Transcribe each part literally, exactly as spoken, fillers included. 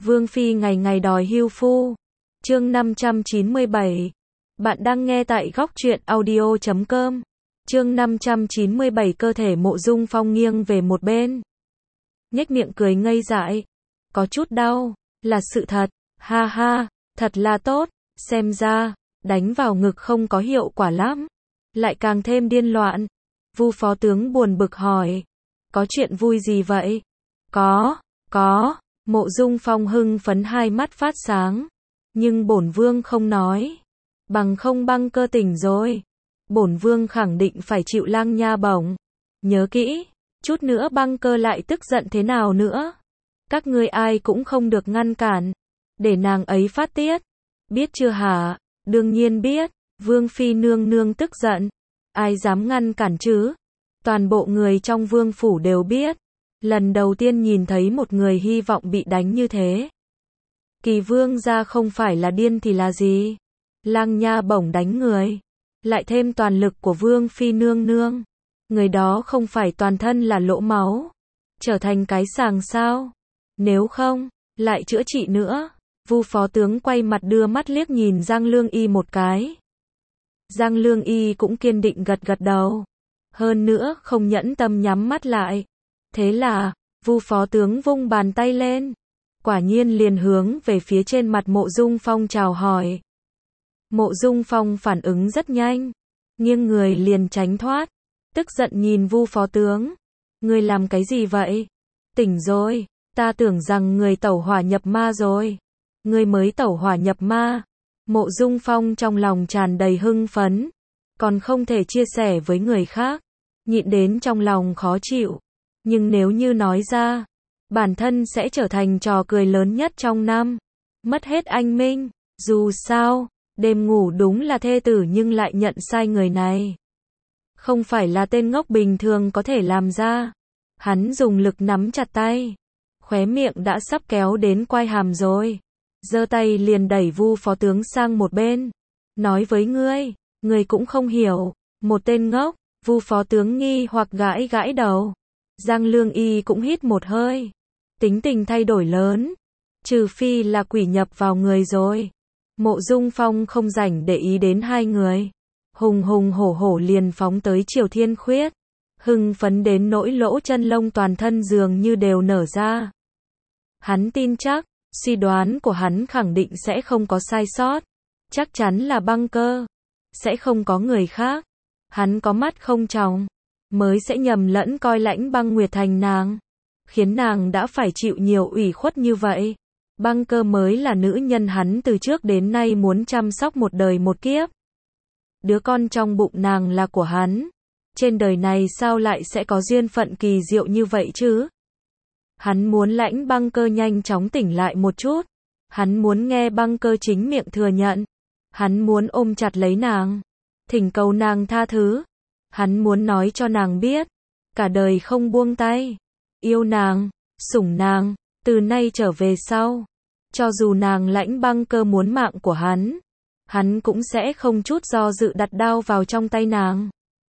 Vương Phi ngày ngày đòi hưu phu. Chương năm trăm chín mươi bảy. Bạn đang nghe tại góc truyện audio chấm com. Chương năm trăm chín mươi bảy. Cơ thể Mộ Dung Phong nghiêng về một bên, nhếch miệng cười ngây dại. Có chút đau, là sự thật. Ha ha, thật là tốt. Xem ra, đánh vào ngực không có hiệu quả lắm, lại càng thêm điên loạn. Vu phó tướng buồn bực hỏi. Có chuyện vui gì vậy? Có, có. Mộ Dung Phong hưng phấn hai mắt phát sáng. Nhưng bổn vương không nói. Bằng không băng cơ tỉnh rồi. Bổn vương khẳng định phải chịu lang nha bổng. Nhớ kỹ, chút nữa băng cơ lại tức giận thế nào nữa, các ngươi ai cũng không được ngăn cản. Để nàng ấy phát tiết. Biết chưa hả? Đương nhiên biết. Vương Phi nương nương tức giận. Ai dám ngăn cản chứ? Toàn bộ người trong vương phủ đều biết. Lần đầu tiên nhìn thấy một người hy vọng bị đánh như thế. Kỳ vương gia không phải là điên thì là gì? Lang nha bổng đánh người, lại thêm toàn lực của Vương Phi nương nương. Người đó không phải toàn thân là lỗ máu, trở thành cái sàng sao? Nếu không, lại chữa trị nữa. Vu phó tướng quay mặt đưa mắt liếc nhìn Giang Lương Y một cái. Giang Lương Y cũng kiên định gật gật đầu. Hơn nữa không nhẫn tâm nhắm mắt lại. Thế là, Vu phó tướng vung bàn tay lên. Quả nhiên liền hướng về phía trên mặt Mộ Dung Phong chào hỏi. Mộ Dung Phong phản ứng rất nhanh, nghiêng người liền tránh thoát, tức giận nhìn Vu phó tướng. Ngươi làm cái gì vậy? Tỉnh rồi, ta tưởng rằng người tẩu hỏa nhập ma rồi. Ngươi mới tẩu hỏa nhập ma? Mộ Dung Phong trong lòng tràn đầy hưng phấn, còn không thể chia sẻ với người khác, nhịn đến trong lòng khó chịu. Nhưng nếu như nói ra, bản thân sẽ trở thành trò cười lớn nhất trong năm, mất hết anh minh. Dù sao, đêm ngủ đúng là thê tử nhưng lại nhận sai người này, không phải là tên ngốc bình thường có thể làm ra. Hắn dùng lực nắm chặt tay, khóe miệng đã sắp kéo đến quai hàm rồi, giơ tay liền đẩy Vu phó tướng sang một bên. Nói với ngươi, ngươi cũng không hiểu, một tên ngốc. Vu phó tướng nghi hoặc gãi gãi đầu. Giang Lương Y cũng hít một hơi. Tính tình thay đổi lớn, trừ phi là quỷ nhập vào người rồi. Mộ Dung Phong không rảnh để ý đến hai người, hùng hùng hổ hổ liền phóng tới Triều Thiên Khuyết, hưng phấn đến nỗi lỗ chân lông toàn thân dường như đều nở ra. Hắn tin chắc, suy đoán của hắn khẳng định sẽ không có sai sót, chắc chắn là băng cơ, sẽ không có người khác. Hắn có mắt không tròng, mới sẽ nhầm lẫn coi Lãnh Băng Nguyệt thành nàng, khiến nàng đã phải chịu nhiều ủy khuất như vậy. Băng cơ mới là nữ nhân hắn từ trước đến nay muốn chăm sóc một đời một kiếp. Đứa con trong bụng nàng là của hắn. Trên đời này sao lại sẽ có duyên phận kỳ diệu như vậy chứ? Hắn muốn Lãnh Băng cơ nhanh chóng tỉnh lại một chút. Hắn muốn nghe băng cơ chính miệng thừa nhận. Hắn muốn ôm chặt lấy nàng, thỉnh cầu nàng tha thứ. Hắn muốn nói cho nàng biết, cả đời không buông tay, yêu nàng, sủng nàng. Từ nay trở về sau, cho dù nàng Lãnh Băng cơ muốn mạng của hắn, hắn cũng sẽ không chút do dự đặt đao vào trong tay nàng.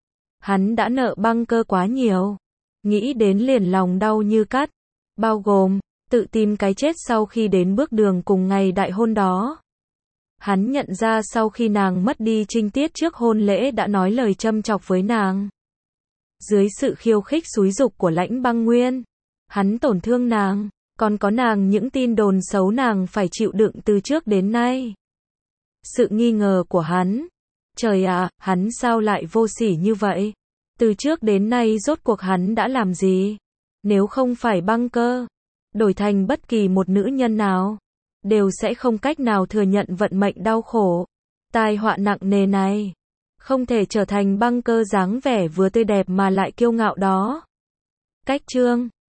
Hắn đã nợ băng cơ quá nhiều, nghĩ đến liền lòng đau như cắt, bao gồm tự tìm cái chết sau khi đến bước đường cùng ngày đại hôn đó. Hắn nhận ra sau khi nàng mất đi trinh tiết trước hôn lễ đã nói lời châm chọc với nàng. Dưới sự khiêu khích xúi giục của Lãnh Băng Nguyên, hắn tổn thương nàng. Còn có nàng những tin đồn xấu nàng phải chịu đựng từ trước đến nay. Sự nghi ngờ của hắn. Trời ạ, à, hắn sao lại vô sỉ như vậy? Từ trước đến nay rốt cuộc hắn đã làm gì? Nếu không phải băng cơ, đổi thành bất kỳ một nữ nhân nào, đều sẽ không cách nào thừa nhận vận mệnh đau khổ, tai họa nặng nề này. Không thể trở thành băng cơ dáng vẻ vừa tươi đẹp mà lại kiêu ngạo đó. Cách chương